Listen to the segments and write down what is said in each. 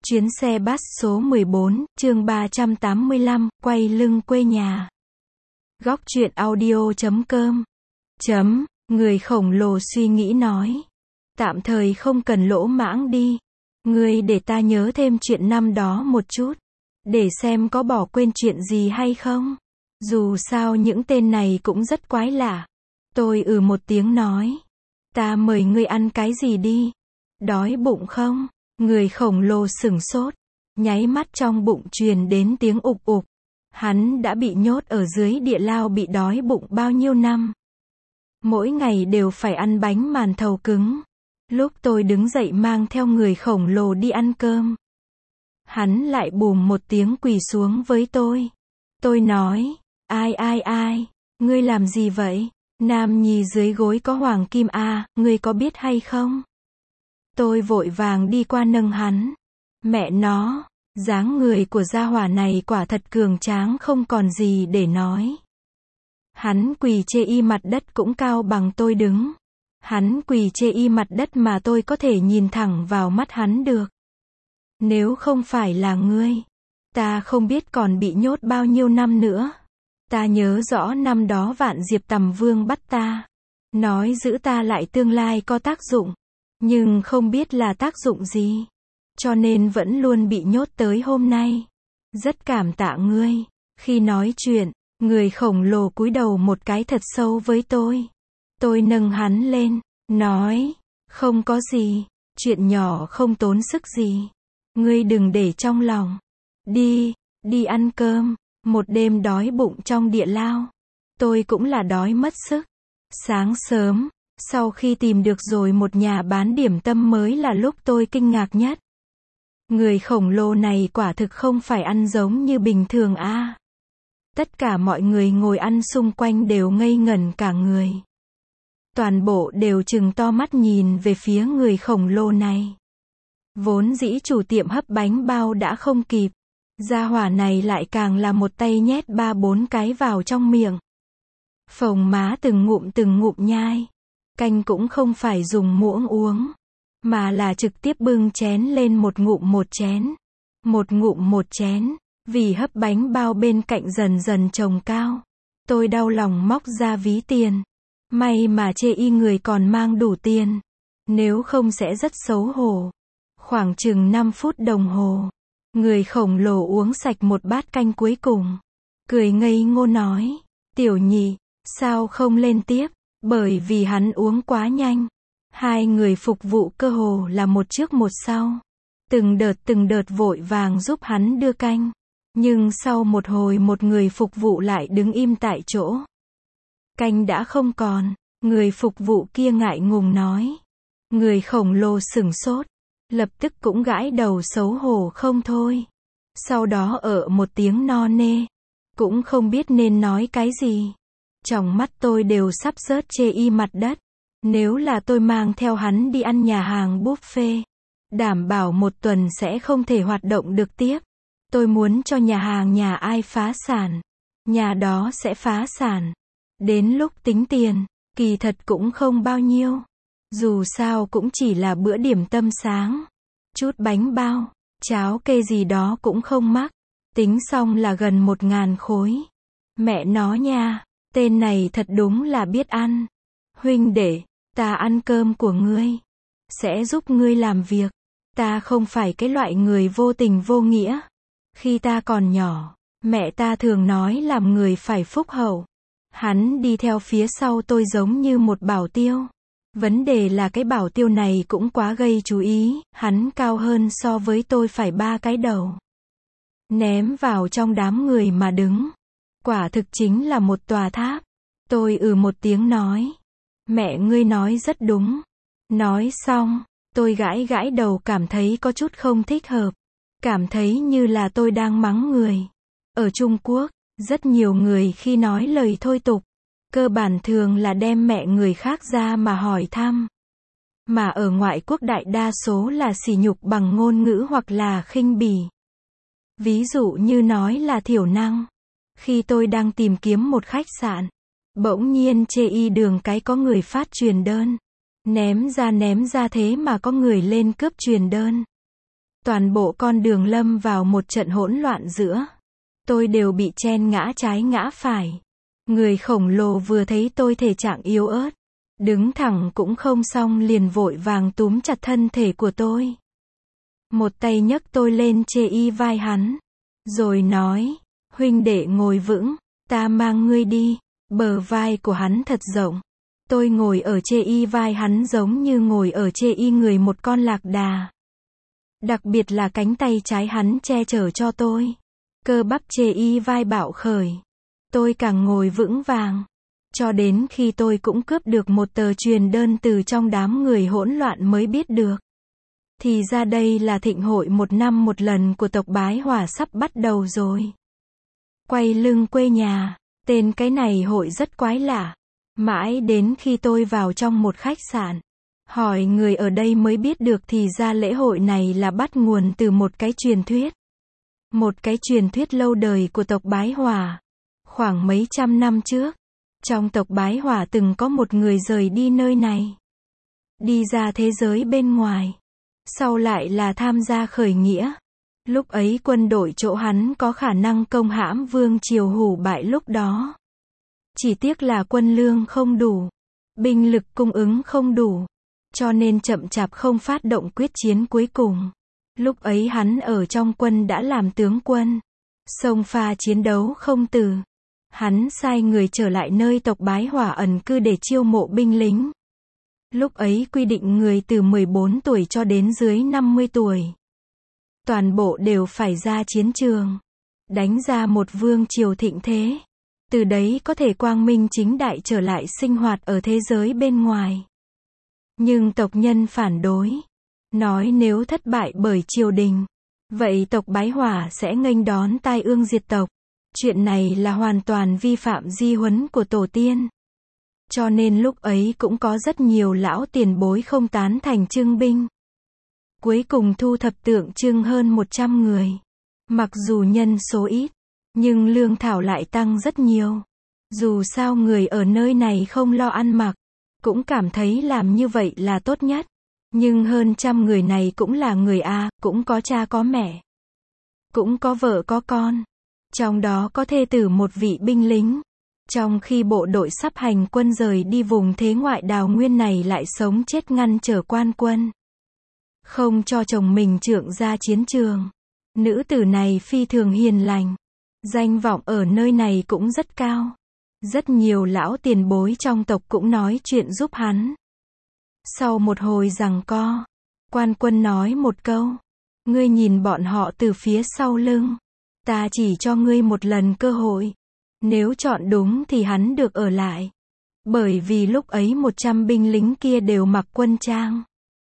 Chuyến xe bus số 14, chương 385, quay lưng quê nhà. Góc truyện audio.com. Người khổng lồ suy nghĩ nói. Tạm thời không cần lỗ mãng đi. Ngươi để ta nhớ thêm chuyện năm đó một chút. Để xem có bỏ quên chuyện gì hay không. Dù sao những tên này cũng rất quái lạ. Tôi một tiếng nói. Ta mời ngươi ăn cái gì đi. Đói bụng không? Người khổng lồ sửng sốt. Nháy mắt trong bụng truyền đến tiếng ục ục. Hắn đã bị nhốt ở dưới địa lao bị đói bụng bao nhiêu năm. Mỗi ngày đều phải ăn bánh màn thầu cứng. Lúc tôi đứng dậy mang theo người khổng lồ đi ăn cơm. Hắn lại bùm một tiếng quỳ xuống với tôi. Tôi nói, ai, ngươi làm gì vậy? Nam nhi dưới gối có hoàng kim a, ngươi có biết hay không? Tôi vội vàng đi qua nâng hắn. Mẹ nó, dáng người của gia hỏa này quả thật cường tráng không còn gì để nói. Hắn quỳ chê y mặt đất cũng cao bằng tôi đứng. Hắn quỳ chê y mặt đất mà tôi có thể nhìn thẳng vào mắt hắn được. Nếu không phải là ngươi, ta không biết còn bị nhốt bao nhiêu năm nữa. Ta nhớ rõ năm đó Vạn Diệp Tầm Vương bắt ta. Nói giữ ta lại tương lai có tác dụng. Nhưng không biết là tác dụng gì. Cho nên vẫn luôn bị nhốt tới hôm nay. Rất cảm tạ ngươi. Khi nói chuyện, người khổng lồ cúi đầu một cái thật sâu với tôi. Tôi nâng hắn lên, nói, không có gì, chuyện nhỏ không tốn sức gì. Ngươi đừng để trong lòng. Đi ăn cơm. Một đêm đói bụng trong địa lao. Tôi cũng là đói mất sức. Sáng sớm, sau khi tìm được rồi một nhà bán điểm tâm mới là lúc tôi kinh ngạc nhất. Người khổng lồ này quả thực không phải ăn giống như bình thường a. Tất cả mọi người ngồi ăn xung quanh đều ngây ngẩn cả người. Toàn bộ đều trừng to mắt nhìn về phía người khổng lồ này. Vốn dĩ chủ tiệm hấp bánh bao đã không kịp. Gia hỏa này lại càng là một tay nhét 3-4 cái vào trong miệng. Phồng má từng ngụm nhai. Canh cũng không phải dùng muỗng uống, mà là trực tiếp bưng chén lên một ngụm một chén. Một ngụm một chén, vì hấp bánh bao bên cạnh dần dần trồng cao. Tôi đau lòng móc ra ví tiền. May mà chê y người còn mang đủ tiền. Nếu không sẽ rất xấu hổ. Khoảng chừng 5 phút đồng hồ. Người khổng lồ uống sạch một bát canh cuối cùng. Cười ngây ngô nói. Tiểu nhị, sao không lên tiếp? Bởi vì hắn uống quá nhanh. Hai người phục vụ cơ hồ là một trước một sau. Từng đợt vội vàng giúp hắn đưa canh. Nhưng sau một hồi một người phục vụ lại đứng im tại chỗ. Canh đã không còn. Người phục vụ kia ngại ngùng nói. Người khổng lồ sửng sốt. Lập tức cũng gãi đầu xấu hổ không thôi. Sau đó một tiếng no nê. Cũng không biết nên nói cái gì. Trong mắt tôi đều sắp rớt chê y mặt đất. Nếu là tôi mang theo hắn đi ăn nhà hàng buffet, đảm bảo một tuần sẽ không thể hoạt động được tiếp. Tôi muốn cho nhà hàng nhà ai phá sản, nhà đó sẽ phá sản. Đến lúc tính tiền, kỳ thật cũng không bao nhiêu. Dù sao cũng chỉ là bữa điểm tâm sáng. Chút bánh bao, cháo kê gì đó cũng không mắc. Tính xong là gần 1.000 khối. Mẹ nó nha, tên này thật đúng là biết ăn. Huynh đệ, ta ăn cơm của ngươi. Sẽ giúp ngươi làm việc. Ta không phải cái loại người vô tình vô nghĩa. Khi ta còn nhỏ, mẹ ta thường nói làm người phải phúc hậu. Hắn đi theo phía sau tôi giống như một bảo tiêu. Vấn đề là cái bảo tiêu này cũng quá gây chú ý, hắn cao hơn so với tôi phải 3 cái đầu. Ném vào trong đám người mà đứng. Quả thực chính là một tòa tháp. Tôi một tiếng nói. Mẹ ngươi nói rất đúng. Nói xong, tôi gãi đầu cảm thấy có chút không thích hợp. Cảm thấy như là tôi đang mắng người. Ở Trung Quốc, rất nhiều người khi nói lời thôi tục, cơ bản thường là đem mẹ người khác ra mà hỏi thăm. Mà ở ngoại quốc đại đa số là sỉ nhục bằng ngôn ngữ hoặc là khinh bỉ. Ví dụ như nói là thiểu năng. Khi tôi đang tìm kiếm một khách sạn, bỗng nhiên chê y đường cái có người phát truyền đơn. Ném ra thế mà có người lên cướp truyền đơn. Toàn bộ con đường lâm vào một trận hỗn loạn giữa. Tôi đều bị chen ngã trái ngã phải. Người khổng lồ vừa thấy tôi thể trạng yếu ớt, đứng thẳng cũng không xong liền vội vàng túm chặt thân thể của tôi. Một tay nhấc tôi lên chê y vai hắn. Rồi nói, huynh đệ ngồi vững, ta mang ngươi đi. Bờ vai của hắn thật rộng. Tôi ngồi ở chê y vai hắn giống như ngồi ở chê y người một con lạc đà. Đặc biệt là cánh tay trái hắn che chở cho tôi. Cơ bắp chê y vai bạo khởi. Tôi càng ngồi vững vàng. Cho đến khi tôi cũng cướp được một tờ truyền đơn từ trong đám người hỗn loạn mới biết được. Thì ra đây là thịnh hội 1 năm một lần của tộc Bái Hỏa sắp bắt đầu rồi. Quay lưng quê nhà. Tên cái này hội rất quái lạ. Mãi đến khi tôi vào trong một khách sạn, hỏi người ở đây mới biết được thì ra lễ hội này là bắt nguồn từ một cái truyền thuyết. Một cái truyền thuyết lâu đời của tộc Bái Hỏa. Khoảng mấy trăm năm trước, trong tộc Bái Hỏa từng có một người rời đi nơi này. Đi ra thế giới bên ngoài. Sau lại là tham gia khởi nghĩa. Lúc ấy quân đội chỗ hắn có khả năng công hãm vương triều hủ bại lúc đó. Chỉ tiếc là quân lương không đủ. Binh lực cung ứng không đủ. Cho nên chậm chạp không phát động quyết chiến cuối cùng. Lúc ấy hắn ở trong quân đã làm tướng quân. Xông pha chiến đấu không từ. Hắn sai người trở lại nơi tộc Bái Hỏa ẩn cư để chiêu mộ binh lính. Lúc ấy quy định người từ 14 tuổi cho đến dưới 50 tuổi. Toàn bộ đều phải ra chiến trường. Đánh ra một vương triều thịnh thế. Từ đấy có thể quang minh chính đại trở lại sinh hoạt ở thế giới bên ngoài. Nhưng tộc nhân phản đối. Nói nếu thất bại bởi triều đình, vậy tộc Bái Hỏa sẽ nghênh đón tai ương diệt tộc. Chuyện này là hoàn toàn vi phạm di huấn của tổ tiên. Cho nên lúc ấy cũng có rất nhiều lão tiền bối không tán thành trưng binh. Cuối cùng thu thập tượng trưng hơn 100 người. Mặc dù nhân số ít, nhưng lương thảo lại tăng rất nhiều. Dù sao người ở nơi này không lo ăn mặc, cũng cảm thấy làm như vậy là tốt nhất. Nhưng hơn trăm người này cũng là người A, cũng có cha có mẹ. Cũng có vợ có con. Trong đó có thê tử một vị binh lính. Trong khi bộ đội sắp hành quân rời đi vùng thế ngoại đào nguyên này lại sống chết ngăn trở quan quân. Không cho chồng mình trượng ra chiến trường. Nữ tử này phi thường hiền lành. Danh vọng ở nơi này cũng rất cao. Rất nhiều lão tiền bối trong tộc cũng nói chuyện giúp hắn. Sau một hồi giằng co, quan quân nói một câu. Ngươi nhìn bọn họ từ phía sau lưng. Ta chỉ cho ngươi một lần cơ hội. Nếu chọn đúng thì hắn được ở lại. Bởi vì lúc ấy 100 binh lính kia đều mặc quân trang.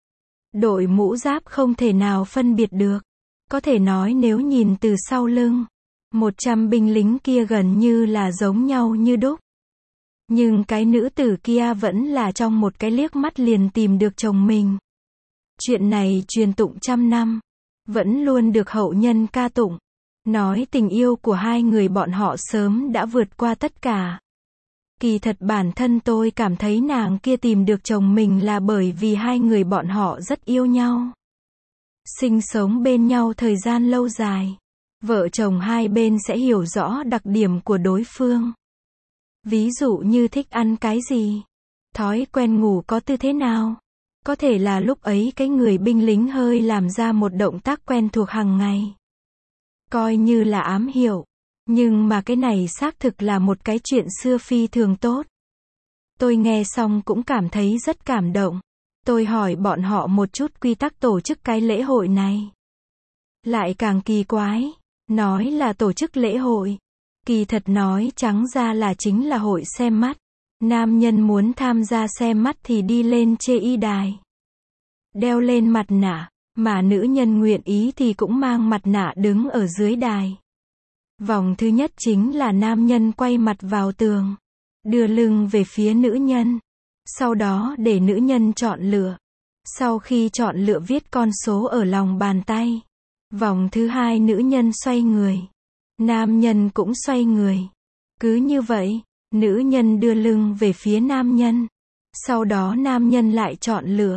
Đội mũ giáp không thể nào phân biệt được. Có thể nói nếu nhìn từ sau lưng, 100 binh lính kia gần như là giống nhau như đúc. Nhưng cái nữ tử kia vẫn là trong một cái liếc mắt liền tìm được chồng mình. Chuyện này truyền tụng trăm năm, vẫn luôn được hậu nhân ca tụng. Nói tình yêu của hai người bọn họ sớm đã vượt qua tất cả. Kỳ thật bản thân tôi cảm thấy nàng kia tìm được chồng mình là bởi vì hai người bọn họ rất yêu nhau. Sinh sống bên nhau thời gian lâu dài. Vợ chồng hai bên sẽ hiểu rõ đặc điểm của đối phương. Ví dụ như thích ăn cái gì, thói quen ngủ có tư thế nào. Có thể là lúc ấy cái người binh lính hơi làm ra một động tác quen thuộc hàng ngày. Coi như là ám hiệu. Nhưng mà cái này xác thực là một cái chuyện xưa phi thường tốt. Tôi nghe xong cũng cảm thấy rất cảm động. Tôi hỏi bọn họ một chút quy tắc tổ chức cái lễ hội này. Lại càng kỳ quái. Nói là tổ chức lễ hội. Kỳ thật nói trắng ra là chính là hội xem mắt. Nam nhân muốn tham gia xem mắt thì đi lên chê y đài. Đeo lên mặt nạ. Mà nữ nhân nguyện ý thì cũng mang mặt nạ đứng ở dưới đài. Vòng thứ nhất chính là nam nhân quay mặt vào tường. Đưa lưng về phía nữ nhân. Sau đó để nữ nhân chọn lựa. Sau khi chọn lựa viết con số ở lòng bàn tay. Vòng thứ hai nữ nhân xoay người. Nam nhân cũng xoay người. Cứ như vậy, nữ nhân đưa lưng về phía nam nhân. Sau đó nam nhân lại chọn lựa.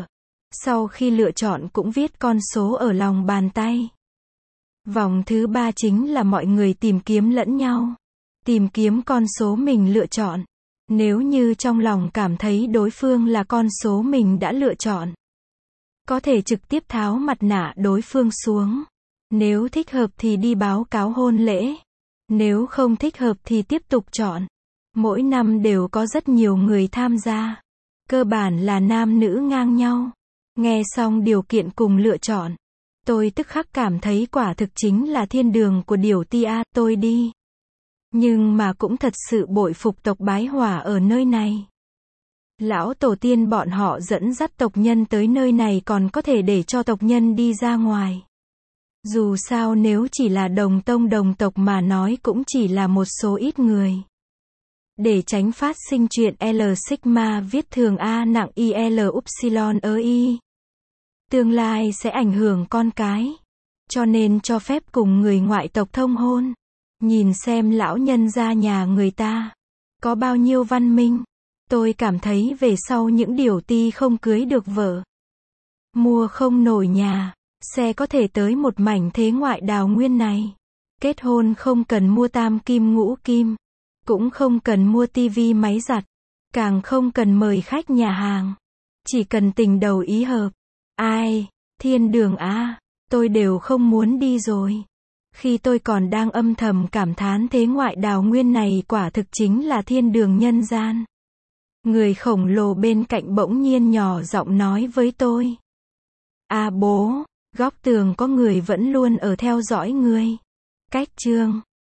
Sau khi lựa chọn cũng viết con số ở lòng bàn tay. Vòng thứ 3 chính là mọi người tìm kiếm lẫn nhau. Tìm kiếm con số mình lựa chọn. Nếu như trong lòng cảm thấy đối phương là con số mình đã lựa chọn, có thể trực tiếp tháo mặt nạ đối phương xuống. Nếu thích hợp thì đi báo cáo hôn lễ. Nếu không thích hợp thì tiếp tục chọn. Mỗi năm đều có rất nhiều người tham gia. Cơ bản là nam nữ ngang nhau. Nghe xong điều kiện cùng lựa chọn, tôi tức khắc cảm thấy quả thực chính là thiên đường của điểu ti a, tôi đi. Nhưng mà cũng thật sự bội phục tộc Bái Hỏa ở nơi này. Lão tổ tiên bọn họ dẫn dắt tộc nhân tới nơi này còn có thể để cho tộc nhân đi ra ngoài. Dù sao nếu chỉ là đồng tông đồng tộc mà nói cũng chỉ là một số ít người. Để tránh phát sinh chuyện L sigma viết thường A nặng IL upsilon I. Tương lai sẽ ảnh hưởng con cái. Cho nên cho phép cùng người ngoại tộc thông hôn. Nhìn xem lão nhân gia nhà người ta có bao nhiêu văn minh. Tôi cảm thấy về sau những điểu ti không cưới được vợ, mua không nổi nhà, xe có thể tới một mảnh thế ngoại đào nguyên này. Kết hôn không cần mua tam kim ngũ kim, cũng không cần mua tivi máy giặt, càng không cần mời khách nhà hàng. Chỉ cần tình đầu ý hợp. Ai, thiên đường a, tôi đều không muốn đi rồi. Khi tôi còn đang âm thầm cảm thán thế ngoại đào nguyên này quả thực chính là thiên đường nhân gian. Người khổng lồ bên cạnh bỗng nhiên nhỏ giọng nói với tôi. À bố, góc tường có người vẫn luôn ở theo dõi ngươi. Cách chương